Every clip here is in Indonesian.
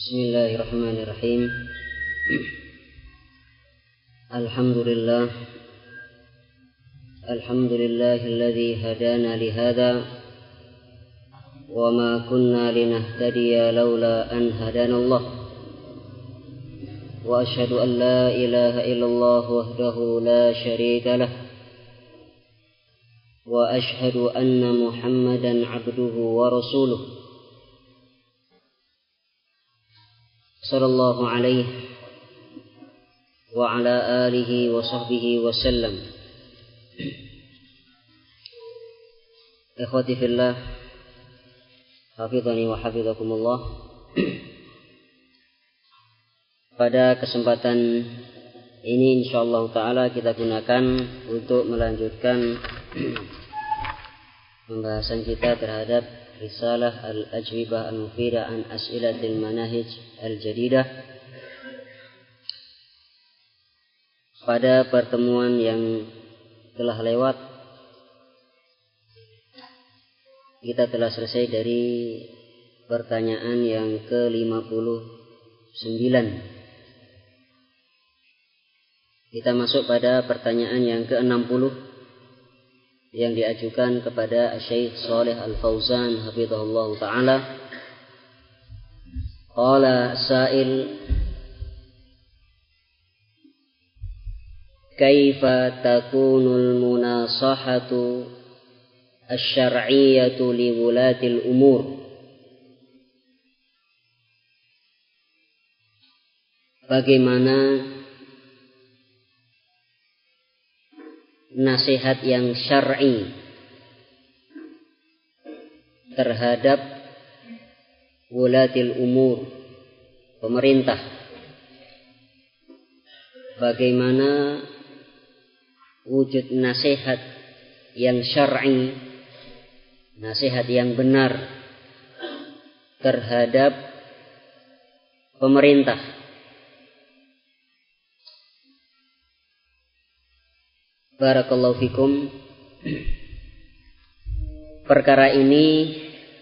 Bismillahirrahmanirrahim. Alhamdulillahilladzi hadana lihada wa ma kunna linahtadiya laula an hadanallah. Wa asyhadu an la ilaha illallah wahdahu la syarika lah. Wa asyhadu anna Muhammadan abduhu wa rasuluh. Sallallahu alaihi wa ala alihi wa sahbihi wa sallam. Ikhwati fillah, hafizani wa hafizakumullah. Pada kesempatan ini insyaallah taala kita gunakan untuk melanjutkan pembahasan kita terhadap Risalah Al-Ajwibah Al-Mufidah an As'ilatil Manahij Al-Jadidah. Pada pertemuan yang telah lewat, kita telah selesai dari pertanyaan yang ke-59. Kita masuk pada pertanyaan yang ke-60 yang diajukan kepada Syekh Shalih Al-Fauzan hafizahullah ta'ala. Qala sa'il, kaifa takunul munasahatu asy-syar'iyyatu li wulatil umur? Bagaimana nasihat yang syar'i terhadap wulatil umur, pemerintah? Bagaimana wujud nasihat yang syar'i, nasihat yang benar terhadap pemerintah? Barakallahu fikum. Perkara ini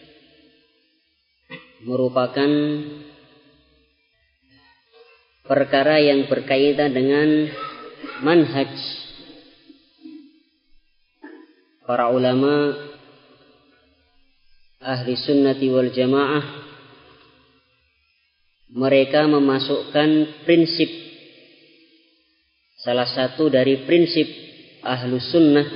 merupakan perkara yang berkaitan dengan manhaj para ulama ahli sunnati wal jamaah. Mereka memasukkan prinsip, salah satu dari prinsip Ahlus Sunnah,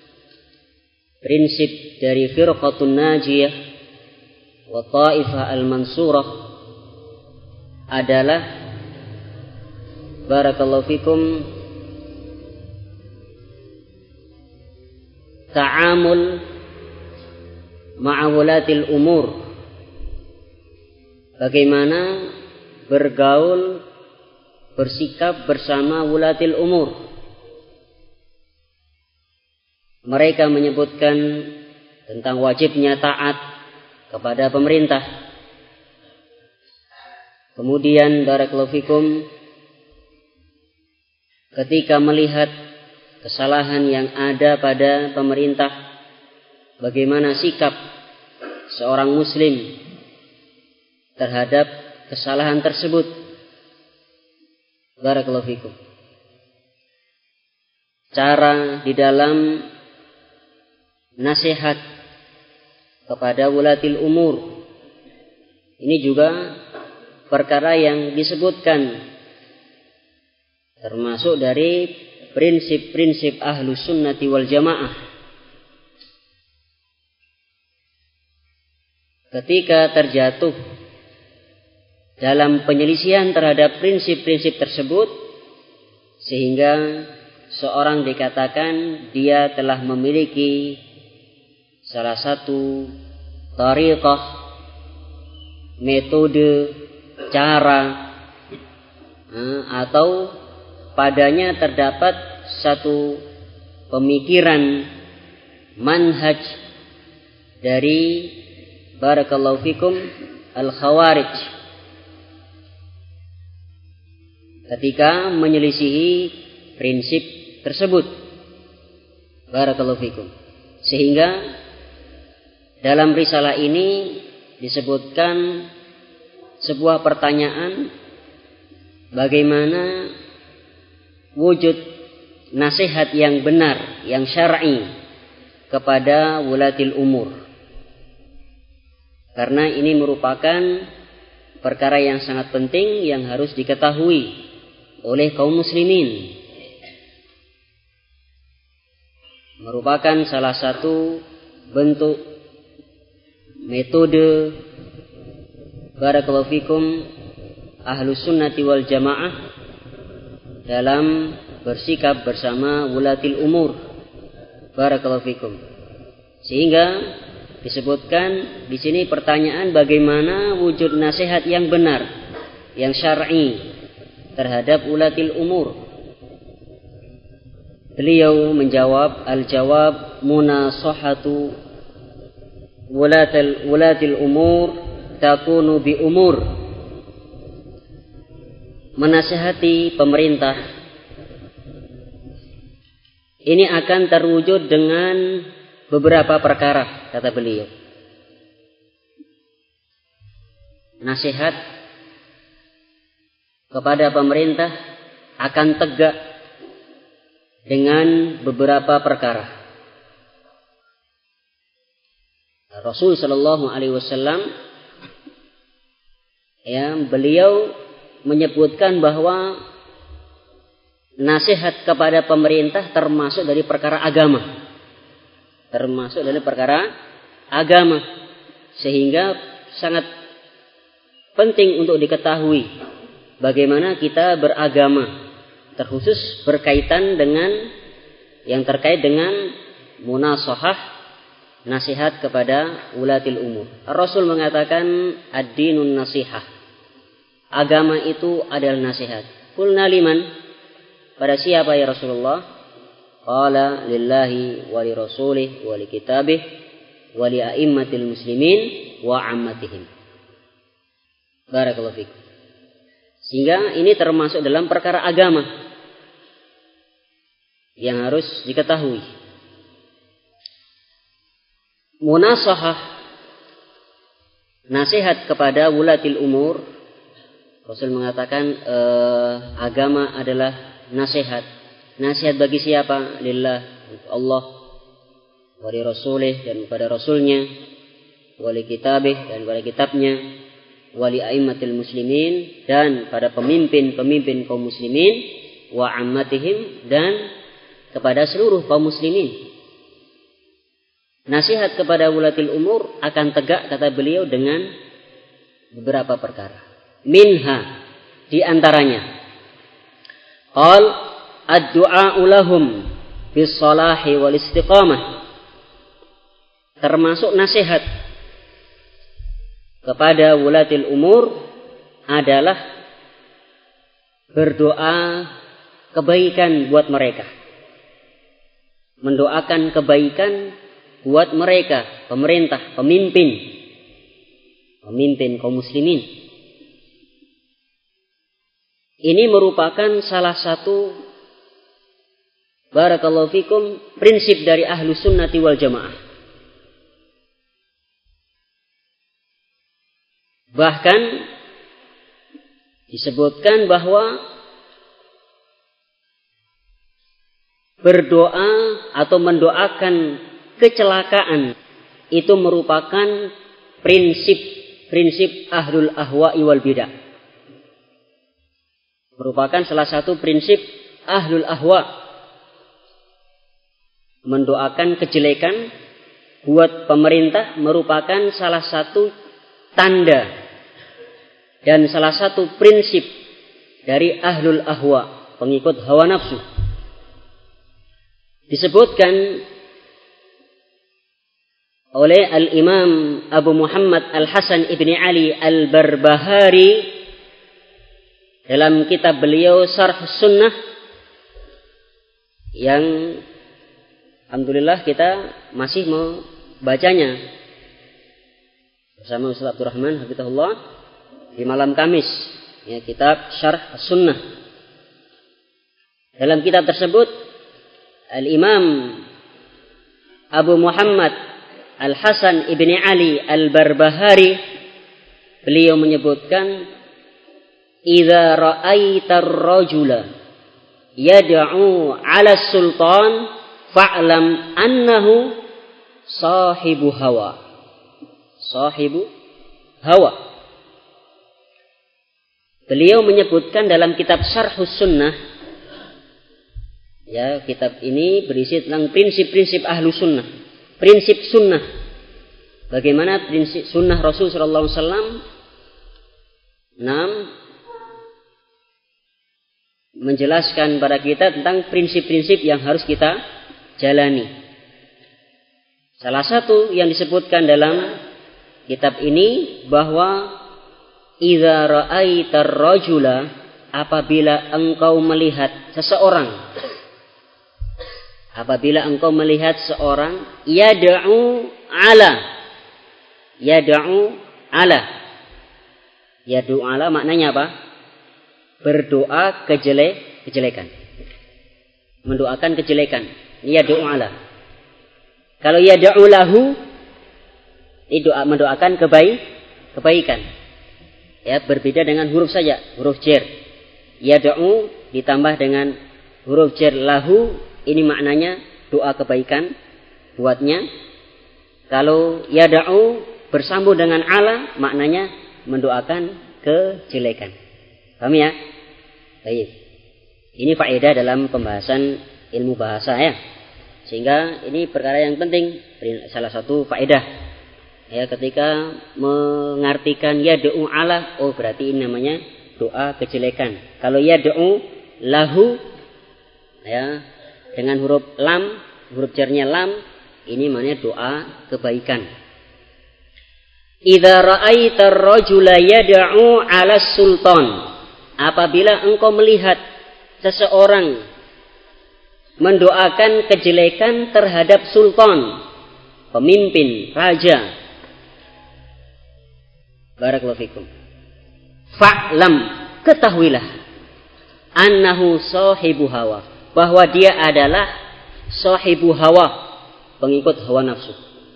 prinsip dari Firqatun Najiyah wa Ta'ifah Al-Mansurah adalah, barakallahu fikum, ta'amul ma'awulatil umur. Bagaimana bergaul, bersikap bersama wulatil umur. Mereka menyebutkan tentang wajibnya taat kepada pemerintah. Kemudian barakallahu fikum, ketika melihat kesalahan yang ada pada pemerintah, bagaimana sikap seorang muslim terhadap kesalahan tersebut? Barakallahu fikum. Cara di dalam nasihat kepada wulatil umur ini juga perkara yang disebutkan, termasuk dari prinsip-prinsip Ahlus Sunnati wal Jamaah. Ketika terjatuh dalam penyelisihan terhadap prinsip-prinsip tersebut, sehingga seorang dikatakan dia telah memiliki salah satu tariqah, metode, cara, atau padanya terdapat satu pemikiran, manhaj dari barakallahu fikum al-khawarij, ketika menyelisihi prinsip tersebut. Barakallahu fikum. Sehingga dalam risalah ini disebutkan sebuah pertanyaan bagaimana wujud nasihat yang benar, yang syar'i kepada wulatil umur. Karena ini merupakan perkara yang sangat penting yang harus diketahui oleh kaum muslimin. Merupakan salah satu bentuk metode barakallahu fikum ahlus sunnati wal jamaah dalam bersikap bersama wulatil umur. Barakallahu fikum. Sehingga disebutkan di sini pertanyaan bagaimana wujud nasihat yang benar, yang syar'i terhadap wulatil umur. Beliau menjawab, al-jawab munasahatu wulatil umur takunu bi umur. Menasihati pemerintah ini akan terwujud dengan beberapa perkara, kata beliau. Nasihat kepada pemerintah akan tegak dengan beberapa perkara. Rasul sallallahu alaihi wasallam beliau menyebutkan bahwa nasihat kepada pemerintah termasuk dari perkara agama. Termasuk dari perkara agama. Sehingga sangat penting untuk diketahui bagaimana kita beragama. Terkhusus berkaitan dengan yang terkait dengan munasahah, nasihat kepada wulatil umur. Rasul mengatakan ad-dinun nasihah. Agama itu adalah nasihat. Qulna liman? Pada siapa ya Rasulullah? Qala lillahi wa li rasulih wa li kitabih wa li a'immatil muslimin wa ammatihim. Barakallahu fikum. Sehingga ini termasuk dalam perkara agama yang harus diketahui. Munasahah, nasihat kepada wulatil umur. Rasul mengatakan agama adalah nasihat. Nasihat bagi siapa? Lillah, Allah, wa li rasulih, dan kepada rasulnya, wa li kitabih, dan kepada kitabnya, wa li a'immatil muslimin, dan pada pemimpin-pemimpin kaum muslimin, wa ammatihim, dan kepada seluruh kaum muslimin. Nasihat kepada wulatil umur akan tegak, kata beliau, dengan beberapa perkara. Minha, di antaranya, qal ad-du'a'u lahum bis salahi wal istiqamah. Termasuk nasihat kepada wulatil umur adalah berdoa kebaikan buat mereka. Mendoakan kebaikan buat mereka, pemerintah, pemimpin kaum muslimin. Ini merupakan salah satu barakallahu fikum prinsip dari ahlu sunnati wal jamaah. Bahkan disebutkan bahwa berdoa atau mendoakan kecelakaan itu merupakan prinsip ahlul ahwa'i wal bidah. Merupakan salah satu prinsip ahlul ahwa. Mendoakan kejelekan buat pemerintah merupakan salah satu tanda dan salah satu prinsip dari ahlul ahwa, pengikut hawa nafsu. Disebutkan oleh Al-Imam Abu Muhammad Al-Hasan Ibni Ali Al-Barbahari dalam kitab beliau Syarh Sunnah, yang alhamdulillah kita masih membacanya bersama Ustaz Abdurrahman hafizahullah di malam Kamis, kitab Syarh Sunnah. Dalam kitab tersebut Al-Imam Abu Muhammad Al-Hasan Ibni Ali Al-Barbahari beliau menyebutkan idza ra'aitar rajula yad'u 'ala sultan fa'lam annahu sahibu hawa. Sahibu hawa. Beliau menyebutkan dalam kitab Syarhus Sunnah, ya, kitab ini berisi tentang prinsip-prinsip ahlu sunnah, prinsip sunnah, bagaimana prinsip sunnah Rasul sallallahu alaihi wasallam. 6. Menjelaskan pada kita tentang prinsip-prinsip yang harus kita jalani. Salah satu yang disebutkan dalam kitab ini bahwa idza ra'aitar rajula, apabila engkau melihat seseorang, apabila engkau melihat seorang yad'u 'ala, yad'u 'ala maknanya apa? Berdoa kejelekan. Mendoakan kejelekan. Yad'u 'ala. Kalau yad'u lahu, itu mendoakan kebaikan. Ya, berbeda dengan huruf saja, huruf jar. Yad'u ditambah dengan huruf jar lahu, ini maknanya doa kebaikan buatnya. Kalau yad'u bersambung dengan ala, maknanya mendoakan kejelekan. Paham ya? Baik. Ini faedah dalam pembahasan ilmu bahasa ya. Sehingga ini perkara yang penting, salah satu faedah. Ya, ketika mengartikan yad'u ala, oh berarti ini namanya doa kejelekan. Kalau yad'u lahu, ya, dengan huruf lam, huruf jarnya lam, ini namanya doa kebaikan. Idza ra'aitar rajula yad'u 'ala sultan, apabila engkau melihat seseorang mendoakan kejelekan terhadap sultan, pemimpin, raja. Barakallahu fikum. Fa'lam, ketahuilah, annahu sahibu hawa, bahwa dia adalah sahibu hawa, pengikut hawa nafsu.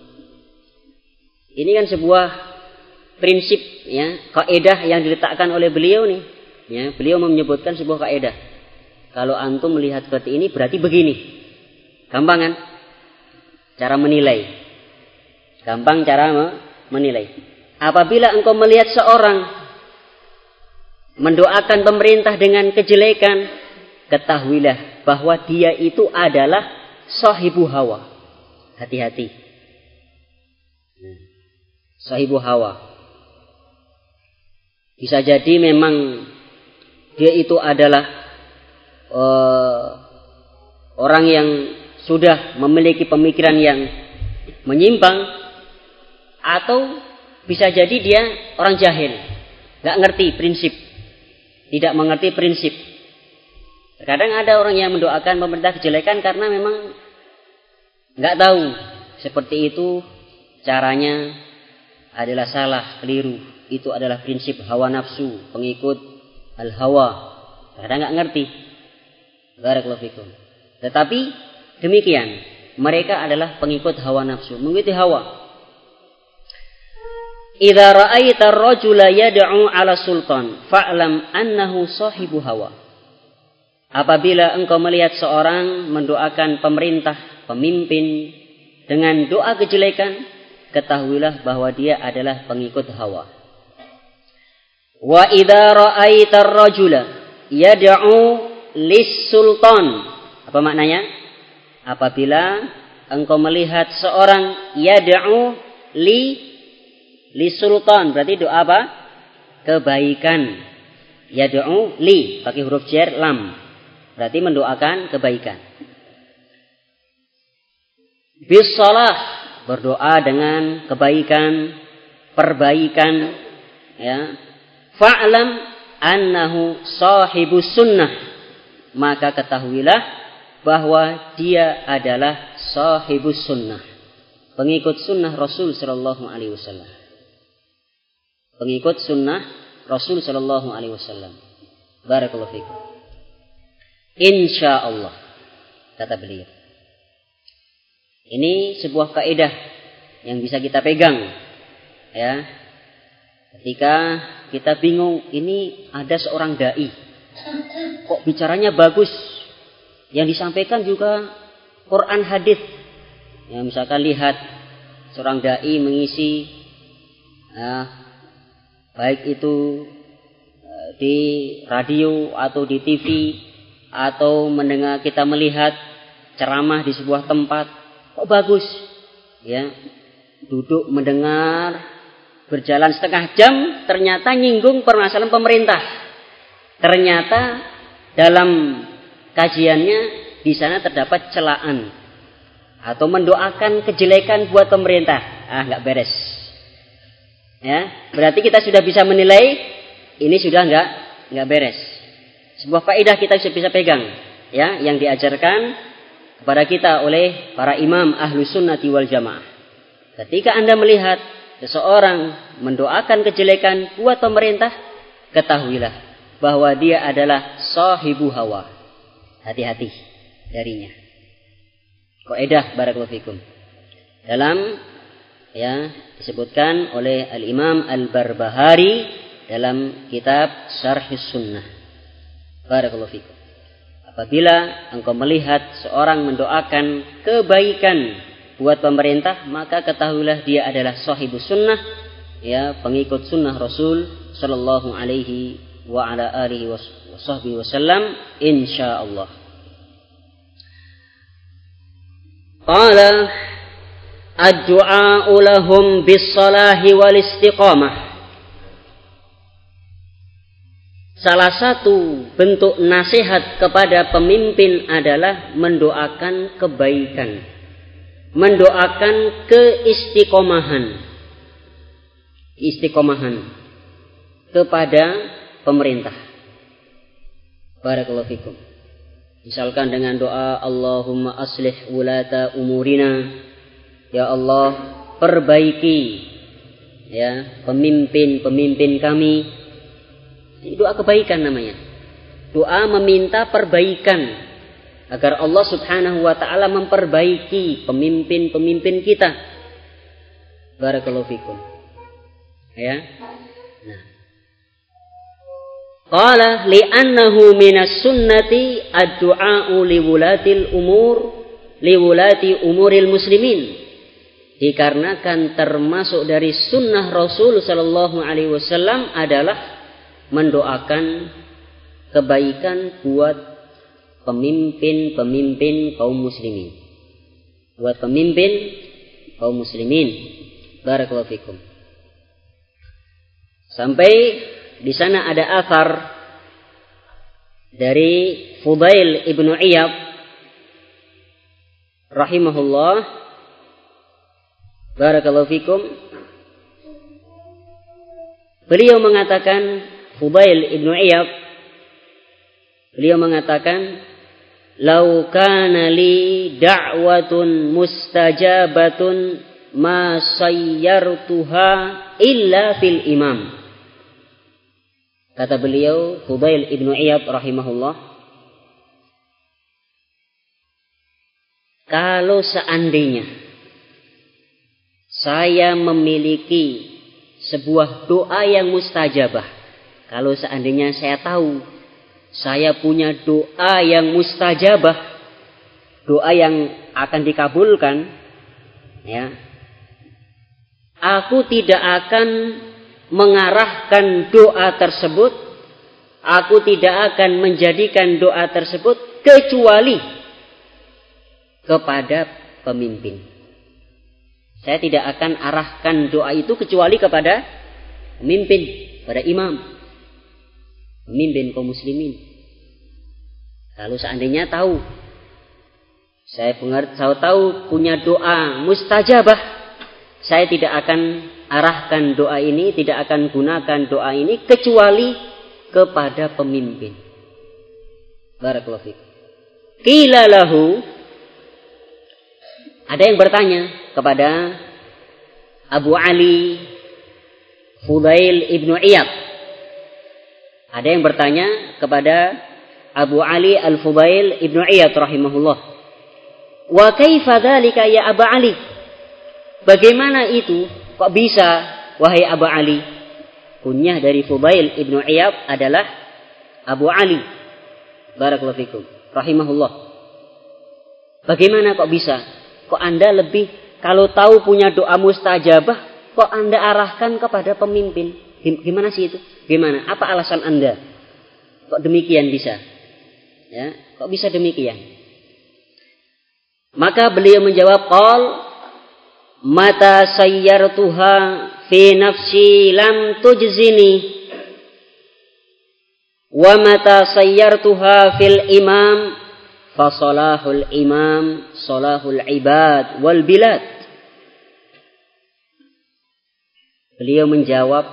Ini kan sebuah prinsip, ya, kaidah yang diletakkan oleh beliau nih. Ya, beliau menyebutkan sebuah kaidah. Kalau antum melihat seperti ini berarti begini. Gampang kan? Cara menilai. Gampang cara menilai. Apabila engkau melihat seorang mendoakan pemerintah dengan kejelekan, ketahuilah bahwa dia itu adalah sahibu hawa. Hati-hati. Sahibu hawa. Bisa jadi memang dia itu adalah orang yang sudah memiliki pemikiran yang menyimpang, atau bisa jadi dia orang jahil, nggak ngerti prinsip, tidak mengerti prinsip. Terkadang ada orang yang mendoakan pemerintah kejelekan karena memang nggak tahu seperti itu caranya adalah salah, keliru. Itu adalah prinsip hawa nafsu, pengikut al-hawa. Kadang nggak ngerti. Barakallahu fikum. Tetapi demikian, mereka adalah pengikut hawa nafsu, mengikuti hawa. Idza ra'aita ar-rajula yad'u 'ala sultan fa'lam annahu sahibu hawa. Apabila engkau melihat seorang mendoakan pemerintah, pemimpin dengan doa kejelekan, ketahuilah bahwa dia adalah pengikut hawa. Wa idza ra'aita ar-rajula yad'u lis-sultan. Apa maknanya? Apabila engkau melihat seorang yad'u li sultan, berarti doa apa? Kebaikan. Yad'u li pakai huruf jar lam, berarti mendoakan kebaikan. Bis shalah, berdoa dengan kebaikan, perbaikan, ya. Fa'lam annahu sahibus sunnah, maka ketahuilah bahwa dia adalah sahibus sunnah, pengikut sunnah Rasul sallallahu alaihi wasallam. Pengikut sunnah Rasul sallallahu alaihi wasallam. Barakallahu fikum. Insyaallah, kata beliau. Ini sebuah kaidah yang bisa kita pegang, ya. Ketika kita bingung, ini ada seorang dai, kok bicaranya bagus, yang disampaikan juga Quran hadis. Ya, misalkan lihat seorang dai mengisi, baik itu di radio atau di TV, atau kita melihat ceramah di sebuah tempat, kok bagus, ya, duduk mendengar, berjalan setengah jam, ternyata nyinggung permasalahan pemerintah. Ternyata dalam kajiannya di sana terdapat celaan atau mendoakan kejelekan buat pemerintah. Nggak beres. Ya, berarti kita sudah bisa menilai ini sudah nggak beres. Sebuah faedah kita bisa pegang, ya, yang diajarkan kepada kita oleh para imam Ahlus Sunnati wal Jamaah. Ketika Anda melihat seseorang mendoakan kejelekan buat pemerintah, ketahuilah bahwa dia adalah sahibu hawa. Hati-hati darinya. Kaidah barakallahu fikum. Dalam, ya, disebutkan oleh Al-Imam Al-Barbahari dalam kitab Syarhus Sunnah. Barakallahu fikum. Apabila engkau melihat seorang mendoakan kebaikan buat pemerintah, maka ketahuilah dia adalah sahibus sunnah, ya, pengikut sunnah Rasul sallallahu alaihi wa ala alihi washabbihi wasallam, insyaallah. Qala ad-du'a lahum bis-salahi wal istiqamah. Salah satu bentuk nasihat kepada pemimpin adalah mendoakan kebaikan, mendoakan istiqomahan kepada pemerintah. Barakallahu fikum. Misalkan dengan doa Allahumma aslih wulata umurina, ya Allah perbaiki, ya, pemimpin kami. Ini doa kebaikan namanya. Doa meminta perbaikan agar Allah Subhanahu wa taala memperbaiki pemimpin kita. Barakallahu fikum. Ya. Nah. Qala li'annahu minas sunnati ad-du'a'u liwulati umuril muslimin. Dikarenakan termasuk dari sunnah Rasul sallallahu alaihi wasallam adalah mendoakan kebaikan buat pemimpin kaum muslimin. Buat pemimpin kaum muslimin. Barakallahu fikum. Sampai di sana ada athar dari Fudail ibnu Iyad rahimahullah. Barakallahu fikum. Beliau mengatakan, Fudail ibnu Iyad, beliau mengatakan, "Lau kana li da'watun mustajabatun ma sayyartuha illa fil imam." Kata beliau, Fudail ibnu Iyad rahimahullah, kalau seandainya saya memiliki sebuah doa yang mustajabah, kalau seandainya saya tahu saya punya doa yang mustajabah, doa yang akan dikabulkan, ya, aku tidak akan mengarahkan doa tersebut, aku tidak akan menjadikan doa tersebut kecuali kepada pemimpin. Saya tidak akan arahkan doa itu kecuali kepada pemimpin, pada imam, pemimpin kaum muslimin. Kalau seandainya tahu, saya tahu punya doa mustajabah, saya tidak akan arahkan doa ini, tidak akan gunakan doa ini kecuali kepada pemimpin. Barakallahu fiik. Qila lahu, ada yang bertanya kepada Abu Ali Fudail ibnu Iyad. Ada yang bertanya kepada Abu Ali Al-Fudail ibnu Iyad rahimahullah. Wa kaifa dzalika ya Abu Ali? Bagaimana itu? Kok bisa, wahai Abu Ali? kunyah dari Fudail ibnu Iyad adalah Abu Ali. Barakallahu fikum. Rahimahullah. Bagaimana kok bisa? Kok Anda lebih, kalau tahu punya doa mustajabah, kok Anda arahkan kepada pemimpin? Gimana sih itu? Gimana? Apa alasan Anda? Kok demikian bisa? Ya, kok bisa demikian? Maka beliau menjawab, qal mata sayyartuha fi nafsi lam tujzini wa mata sayyartuha fil imam fa salahul imam salahul ibad wal bilad. Beliau menjawab,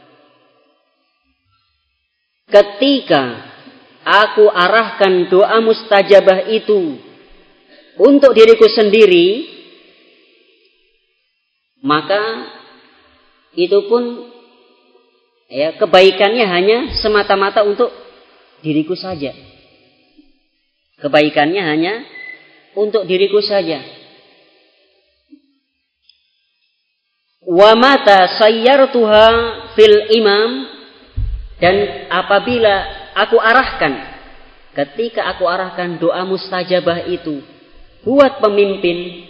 ketika aku arahkan doa mustajabah itu untuk diriku sendiri, maka itu pun ya kebaikannya hanya semata-mata untuk diriku saja. Kebaikannya hanya untuk diriku saja. Wa mata sayyartuha fil imam, dan apabila aku arahkan, ketika aku arahkan doa mustajabah itu buat pemimpin,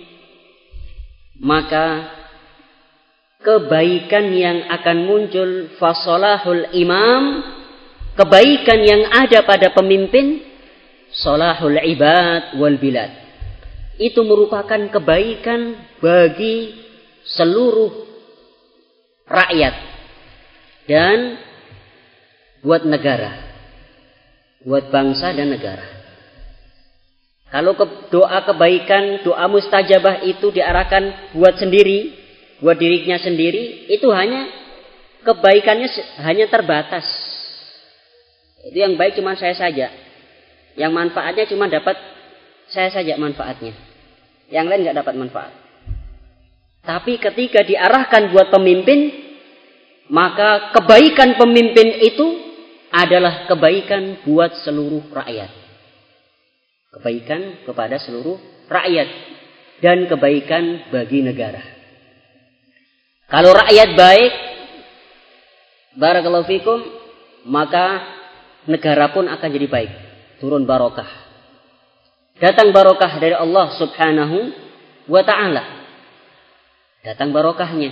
maka kebaikan yang akan muncul fasolahul imam, kebaikan yang ada pada pemimpin, solahul ibad wal bilad, itu merupakan kebaikan bagi seluruh rakyat dan buat negara, buat bangsa dan negara. Kalau doa kebaikan, doa mustajabah itu diarahkan buat sendiri, buat dirinya sendiri, itu hanya kebaikannya hanya terbatas. Itu yang baik cuma saya saja. Yang manfaatnya cuma dapat saya saja manfaatnya. Yang lain nggak dapat manfaat. Tapi ketika diarahkan buat pemimpin, maka kebaikan pemimpin itu adalah kebaikan buat seluruh rakyat. Kebaikan kepada seluruh rakyat dan kebaikan bagi negara. Kalau rakyat baik, barakallahu fikum, maka negara pun akan jadi baik, turun barokah. Datang barokah dari Allah Subhanahu wa ta'ala. Datang barokahnya.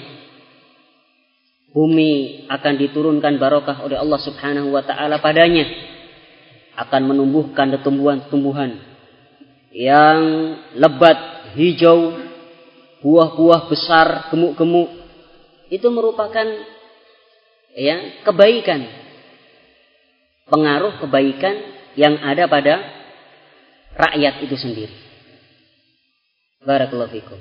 Bumi akan diturunkan barokah oleh Allah Subhanahu wa ta'ala padanya. Akan menumbuhkan tumbuhan yang lebat, hijau, buah-buah besar, gemuk-gemuk. Itu merupakan ya kebaikan, pengaruh kebaikan yang ada pada rakyat itu sendiri. Barakallahu fikum.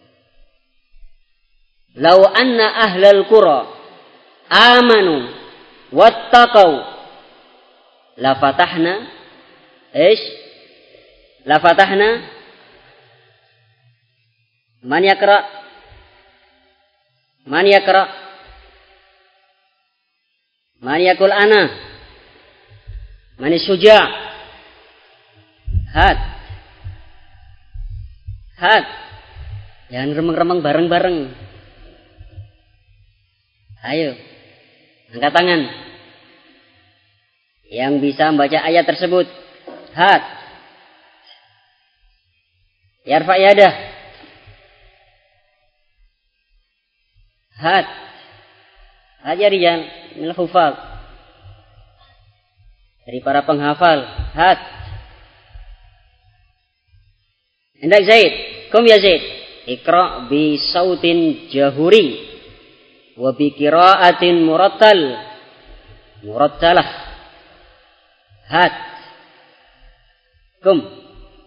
Lau anna ahlal qura amanu wattaqau la fatahna la fatahna man yakra man yakul ana man suja hat jangan remeng-remeng bareng-bareng. Ayo angkat tangan yang bisa membaca ayat tersebut. Hat yarfa yadah. Hat ya rijal minal hufaz, dari para penghafal. Hat hendak Zaid, kum ya Zaid, ikra bi sautin jahuri wa bi qiraatin murattalah. Hat kum.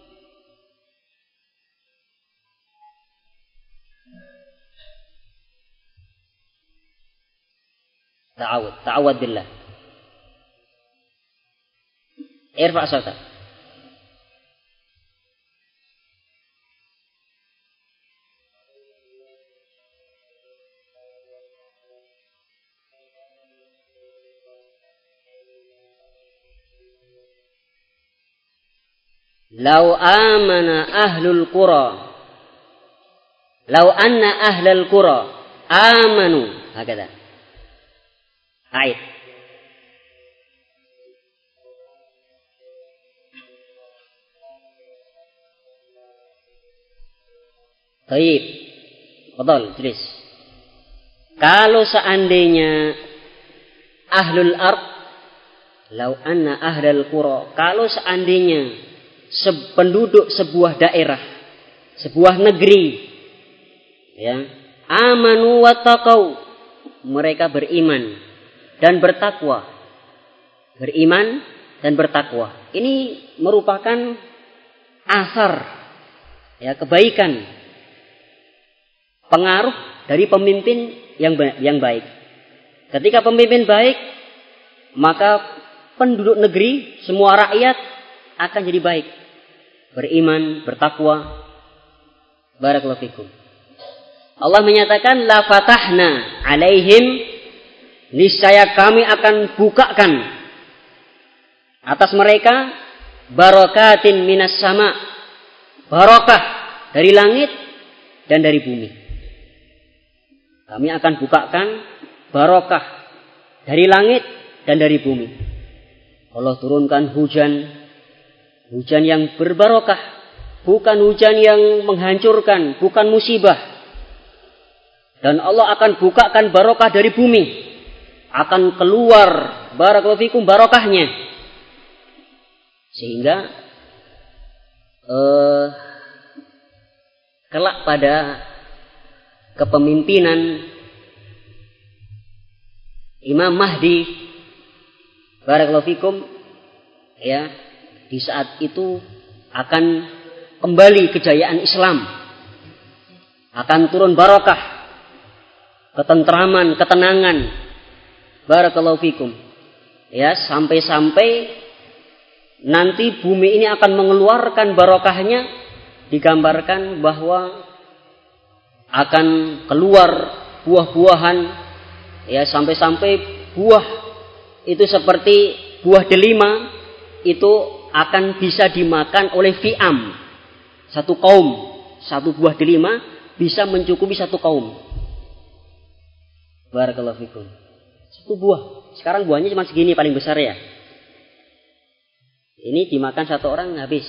Ta'awad billah. Irfa' sautak. Lau amana ahlul qura, lau anna ahlul qura amanu, hakada. Ait. Baik. Betul, tulis. Kalau seandainya ahlul ard, lau anna ahlul qura, kalau seandainya penduduk sebuah daerah, sebuah negeri, ya, amanu wattaqau, mereka beriman dan bertakwa. Beriman dan bertakwa. Ini merupakan asar, ya, kebaikan, pengaruh dari pemimpin yang baik. Ketika pemimpin baik, maka penduduk negeri, semua rakyat akan jadi baik. Beriman, bertakwa. Barakallahu fikum. Allah menyatakan, la fatahna alaihim, niscaya kami akan bukakan atas mereka barakatin minas sama, barakah dari langit dan dari bumi. Kami akan bukakan barakah dari langit dan dari bumi. Allah turunkan hujan yang berbarokah, bukan hujan yang menghancurkan, bukan musibah. Dan Allah akan bukakan barokah dari bumi, akan keluar barakallahu fikum barokahnya, sehingga kelak pada kepemimpinan Imam Mahdi barakallahu fikum, ya, di saat itu akan kembali kejayaan Islam, akan turun barokah, ketentraman, ketenangan, barakallahu fikum, ya, sampai nanti bumi ini akan mengeluarkan barokahnya. Digambarkan bahwa akan keluar buah-buahan, ya, sampai buah itu seperti buah delima itu akan bisa dimakan oleh fi'am, satu kaum. Satu buah delima bisa mencukupi satu kaum. Barakallahu fikum. Satu buah. Sekarang buahnya cuma segini paling besar, ya. Ini dimakan satu orang habis.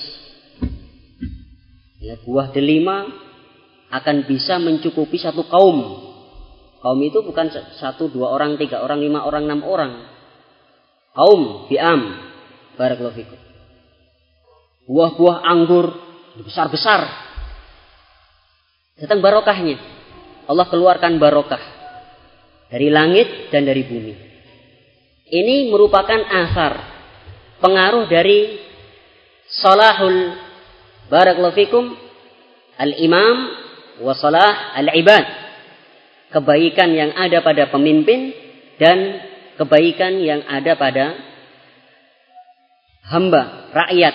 Ya, buah delima akan bisa mencukupi satu kaum. Kaum itu bukan 1, 2 orang, 3 orang, 5 orang, 6 orang. Kaum fi'am. Barakallahu fikum. Buah-buah anggur besar-besar. Datang barokahnya. Allah keluarkan barokah dari langit dan dari bumi. Ini merupakan asar, pengaruh dari salahul barakallahu fikum al-imam wa salah al-ibad. Kebaikan yang ada pada pemimpin dan kebaikan yang ada pada hamba, rakyat.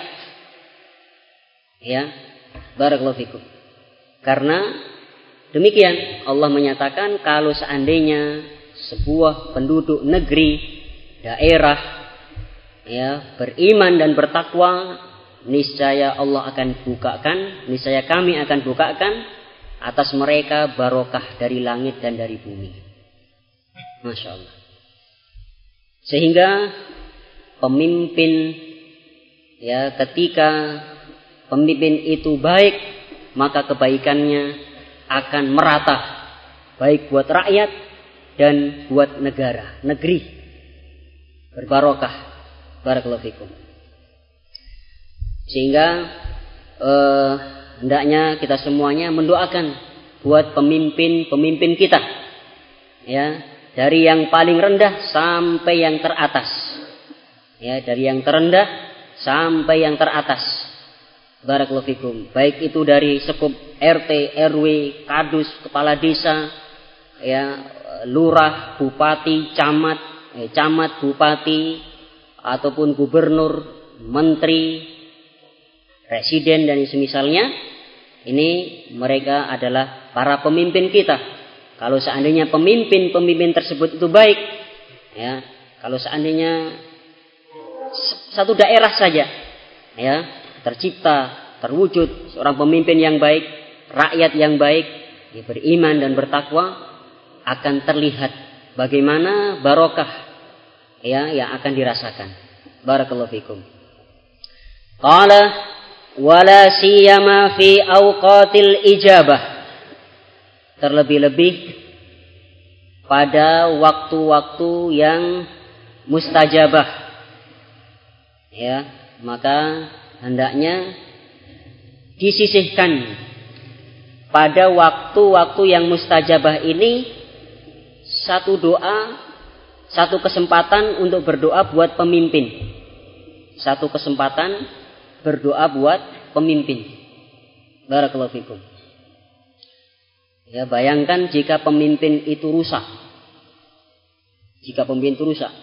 Ya, barakallahu fikum. Karena demikian Allah menyatakan kalau seandainya sebuah penduduk negeri, daerah, ya, beriman dan bertakwa, niscaya Allah akan bukakan, niscaya kami akan bukakan atas mereka barokah dari langit dan dari bumi. Masya Allah. Sehingga pemimpin, ya, ketika pemimpin itu baik, maka kebaikannya akan merata, baik buat rakyat dan buat negara, negeri. Berbarokah. Barakallahu fikum. Sehingga hendaknya kita semuanya mendoakan buat pemimpin kita, ya, dari yang paling rendah sampai yang teratas, ya, dari yang terendah sampai yang teratas. Barakallahu fikum. Baik itu dari sekup RT, RW, kadus, kepala desa, ya, lurah, bupati, camat, bupati, ataupun gubernur, menteri, presiden dan semisalnya. Ini mereka adalah para pemimpin kita. Kalau seandainya pemimpin tersebut itu baik, ya, kalau seandainya satu daerah saja, ya, tercipta, terwujud seorang pemimpin yang baik, rakyat yang baik, ya, beriman dan bertakwa, akan terlihat bagaimana barokah ya yang akan dirasakan. Barakallahu fikum. Qala wala siyama fi awqatil ijabah. Terlebih-lebih pada waktu-waktu yang mustajabah. Ya, maka hendaknya disisihkan pada waktu-waktu yang mustajabah ini satu doa, satu kesempatan untuk berdoa buat pemimpin. Satu kesempatan berdoa buat pemimpin. Barakallahu fikum. Ya, bayangkan jika pemimpin itu rusak. Jika pemimpin itu rusak.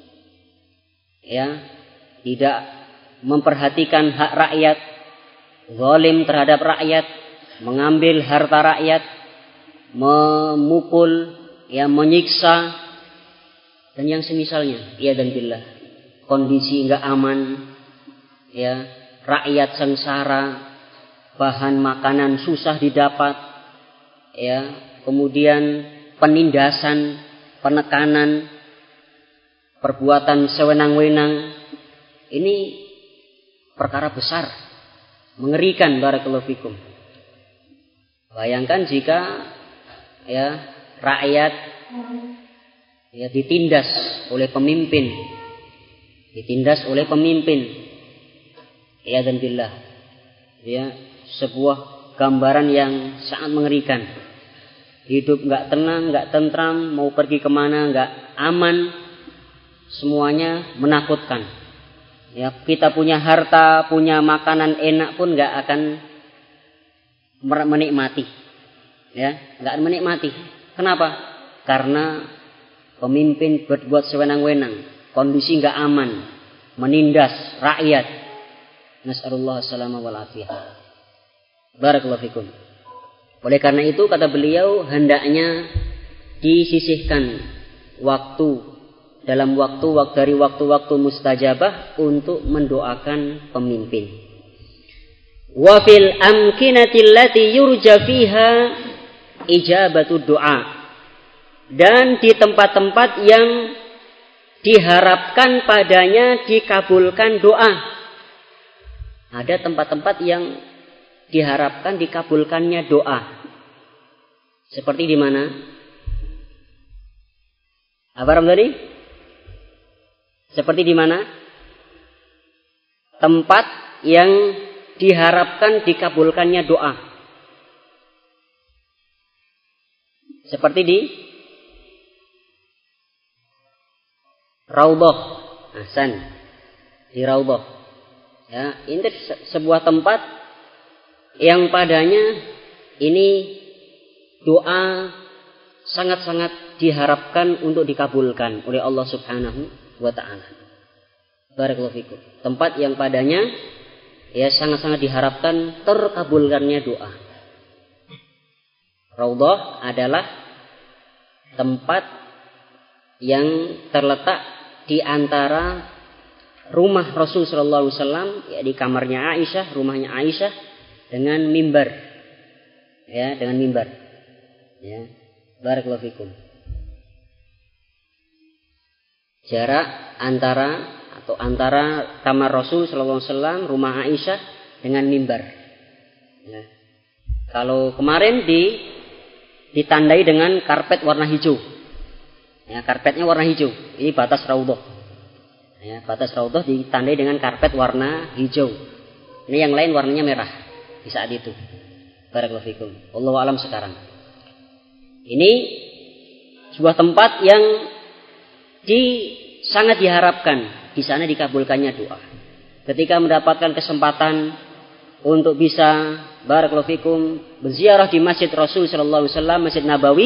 Ya, tidak memperhatikan hak rakyat, zalim terhadap rakyat, mengambil harta rakyat, memukul, ya menyiksa dan yang semisalnya. Ya dan billah, kondisi enggak aman, ya, rakyat sengsara, bahan makanan susah didapat, ya, kemudian penindasan, penekanan, perbuatan sewenang-wenang. Ini perkara besar, mengerikan. Barakallahu fikum. Bayangkan jika ya rakyat ya ditindas oleh pemimpin, ya dan billah, ya sebuah gambaran yang sangat mengerikan. Hidup nggak tenang, nggak tentram, mau pergi kemana nggak aman, semuanya menakutkan. Ya, kita punya harta, punya makanan enak pun nggak akan menikmati, ya, nggak menikmati. Kenapa? Karena pemimpin berbuat sewenang-wenang, kondisi nggak aman, menindas rakyat. Nas'alullah as-salama wal afiyah. Barakallahu fikum. Oleh karena itu kata beliau, hendaknya disisihkan waktu dalam dari waktu-waktu mustajabah untuk mendoakan pemimpin. Wa fil amkinati allati yurja fiha ijabatu doa, dan di tempat-tempat yang diharapkan padanya dikabulkan doa. Ada tempat-tempat yang diharapkan dikabulkannya doa. Seperti di mana? Apa tadi? Seperti di mana? Tempat yang diharapkan dikabulkannya doa. Seperti di Raudhah. Ahsan. Di Raudhah. Ya, ini sebuah tempat yang padanya ini doa sangat-sangat diharapkan untuk dikabulkan oleh Allah Subhanahu wa ta'ala. Barakallahu fikum. Tempat yang padanya ya sangat-sangat diharapkan terkabulkannya doa. Raudhah adalah tempat yang terletak di antara rumah Rasul sallallahu alaihi wasallam, ya di kamarnya Aisyah, rumahnya Aisyah, dengan mimbar. Ya, dengan mimbar. Ya. Barakallahu fikum. Jarak antara kamar Rasul sallallahu alaihi wasallam, rumah Aisyah dengan mimbar. Ya. Kalau kemarin ditandai dengan karpet warna hijau. Ya, karpetnya warna hijau. Ini batas Raudhah. Ya, batas Raudhah ditandai dengan karpet warna hijau. Ini yang lain warnanya merah di saat itu. Barakallahu fikum. Wallahu alam sekarang. Ini sebuah tempat yang sangat diharapkan di sana dikabulkannya doa. Ketika mendapatkan kesempatan untuk bisa barakallahu fikum berziarah di Masjid Rasul sallallahu alaihi wasallam, Masjid Nabawi,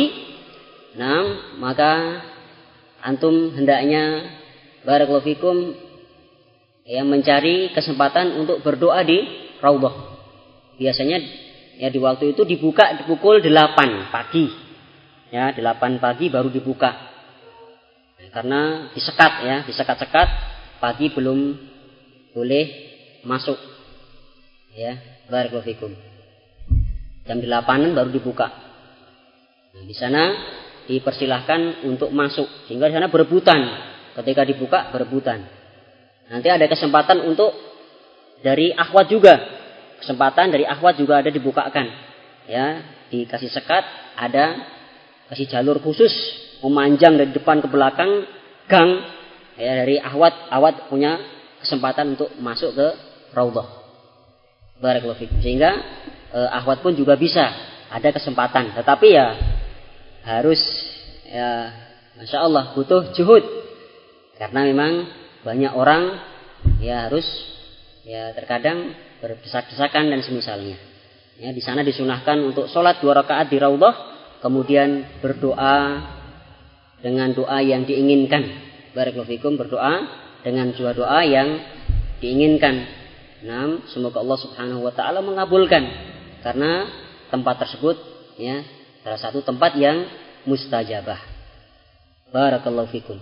maka antum hendaknya barakallahu fikum ya mencari kesempatan untuk berdoa di Raudhah. Biasanya ya di waktu itu dibuka pukul 8 pagi. Ya, 8 pagi baru dibuka. Karena disekat-sekat, pagi belum boleh masuk. Ya, barakallahu fikum. Jam 8 baru dibuka. Nah, di sana dipersilahkan untuk masuk, sehingga di sana berebutan ketika dibuka berebutan. Nanti ada kesempatan untuk dari akhwat juga. Kesempatan dari akhwat juga ada dibukakan. Ya, dikasih sekat, ada kasih jalur khusus memanjang dari depan ke belakang gang. Ya, dari awat punya kesempatan untuk masuk ke raudhah. Barakallahu fikum. Sehingga akhwat pun juga bisa ada kesempatan. Tetapi ya harus ya Masya Allah butuh juhud. Karena memang banyak orang ya harus ya terkadang berdesak-desakan dan semisalnya. Ya, di sana disunahkan untuk sholat 2 rakaat di raudhah, kemudian berdoa dengan doa yang diinginkan. Barakallahu fikum, berdoa dengan doa yang diinginkan. Nah, semoga Allah Subhanahu wa taala mengabulkan karena tempat tersebut ya salah satu tempat yang mustajabah. Barakallahu fikum.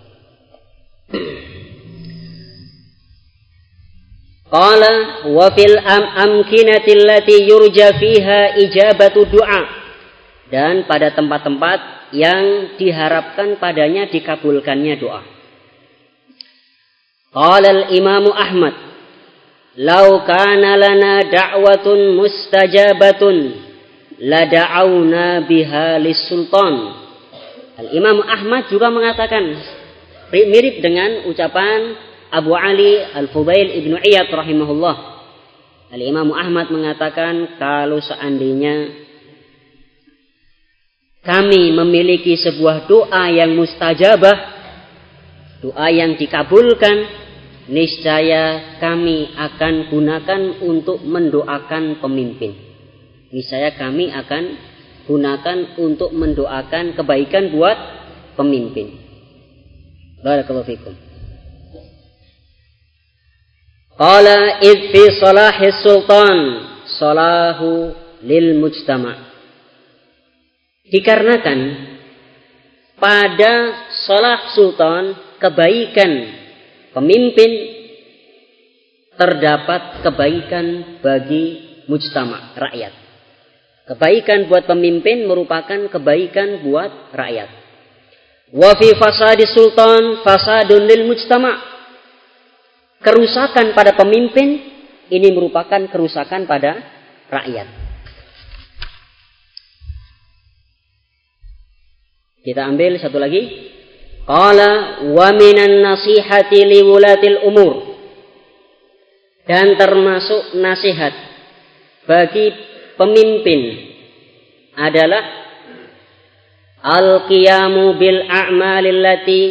Qala wa fil amkinati allati yurja fiha ijabatu du'a, dan pada tempat-tempat yang diharapkan padanya dikabulkannya doa. Qala al-Imam Ahmad, "Lau kana lana da'watun mustajabatun la da'awna biha lis-sultan." Al-Imam Ahmad juga mengatakan mirip dengan ucapan Abu Ali Al-Fudail Ibnu Iyad rahimahullah. Al-Imam Ahmad mengatakan kalau seandainya kami memiliki sebuah doa yang mustajabah, doa yang dikabulkan, niscaya kami akan gunakan untuk mendoakan pemimpin. Niscaya kami akan gunakan untuk mendoakan kebaikan buat pemimpin. Barakallahu fikum. Qala id fi salahis sultan salahu lil mujtama'. Dikarenakan pada salah sultan, kebaikan pemimpin, terdapat kebaikan bagi mujtama', rakyat. Kebaikan buat pemimpin merupakan kebaikan buat rakyat. Wa fi fasadis sultan fasadun lil mujtama'. Kerusakan pada pemimpin ini merupakan kerusakan pada rakyat. Kita ambil satu lagi. Qala wa minan nasihati liwulatil umur. Dan termasuk nasihat bagi pemimpin adalah al-qiyamu bil a'malil lati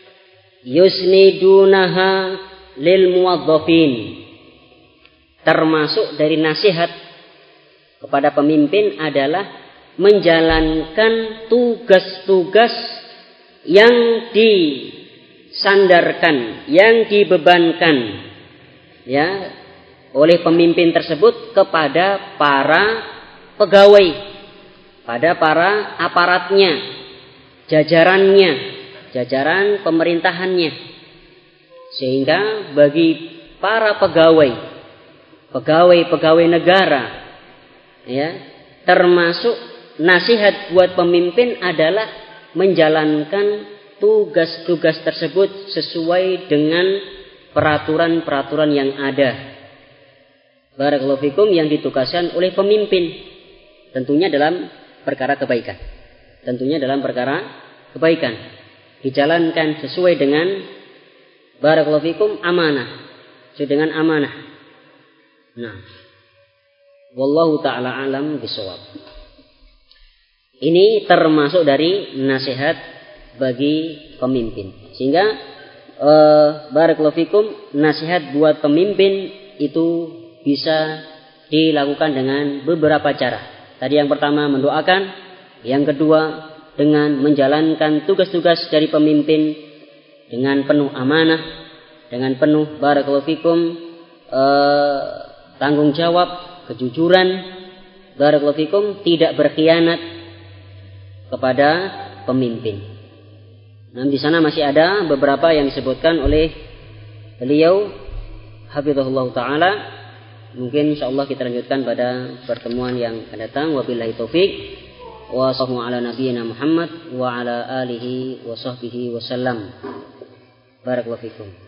yusnidunaha lil muwazzafin. Termasuk dari nasihat kepada pemimpin adalah menjalankan tugas-tugas yang disandarkan, yang dibebankan ya oleh pemimpin tersebut kepada para pegawai, pada para aparatnya, jajarannya, jajaran pemerintahannya. Sehingga bagi para pegawai negara ya, termasuk nasihat buat pemimpin adalah menjalankan tugas-tugas tersebut sesuai dengan peraturan-peraturan yang ada. Barakallahu fikum, yang ditugaskan oleh pemimpin. Tentunya dalam perkara kebaikan. Dijalankan sesuai dengan barakallahu fikum amanah. Sesuai dengan amanah. Nah, wallahu ta'ala alam bisawab. Ini termasuk dari nasihat bagi pemimpin. Sehingga barakallahu fikum, nasihat buat pemimpin itu bisa dilakukan dengan beberapa cara. Tadi yang pertama mendoakan, yang kedua dengan menjalankan tugas-tugas dari pemimpin dengan penuh amanah, dengan penuh barakallahu fikum tanggung jawab, kejujuran, barakallahu fikum, tidak berkhianat kepada pemimpin. Nah, di sana masih ada beberapa yang disebutkan oleh beliau hafizahullah taala. Mungkin insyaallah kita lanjutkan pada pertemuan yang akan datang. Wabillahi taufik. Wa sallallahu ala nabiyyina Muhammad wa ala alihi wa sahbihi wasallam. Barakallahu fikum.